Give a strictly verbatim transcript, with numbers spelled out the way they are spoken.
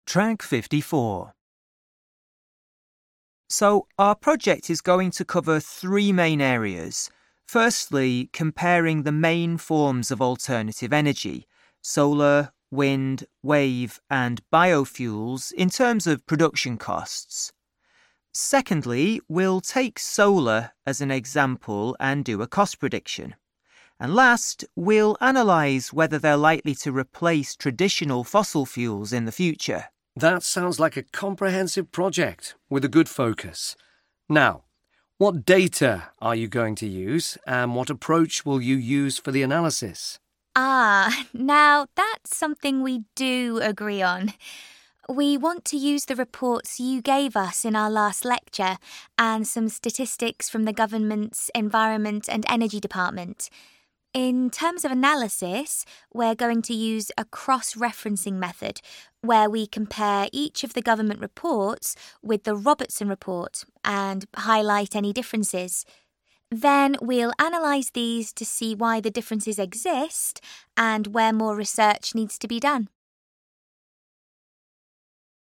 Track fifty-four. So, our project is going to cover three main areas. Firstly, comparing the main forms of alternative energy, solar, wind, wave, and biofuels in terms of production costs. Secondly, we'll take solar as an example and do a cost prediction. And last, we'll analyse whether they're likely to replace traditional fossil fuels in the future. That sounds like a comprehensive project with a good focus. Now, what data are you going to use and what approach will you use for the analysis? Ah, now that's something we do agree on. We want to use the reports you gave us in our last lecture and some statistics from the government's Environment and Energy Department. In terms of analysis, we're going to use a cross-referencing method where we compare each of the government reports with the Robertson report and highlight any differences. Then we'll analyse these to see why the differences exist and where more research needs to be done.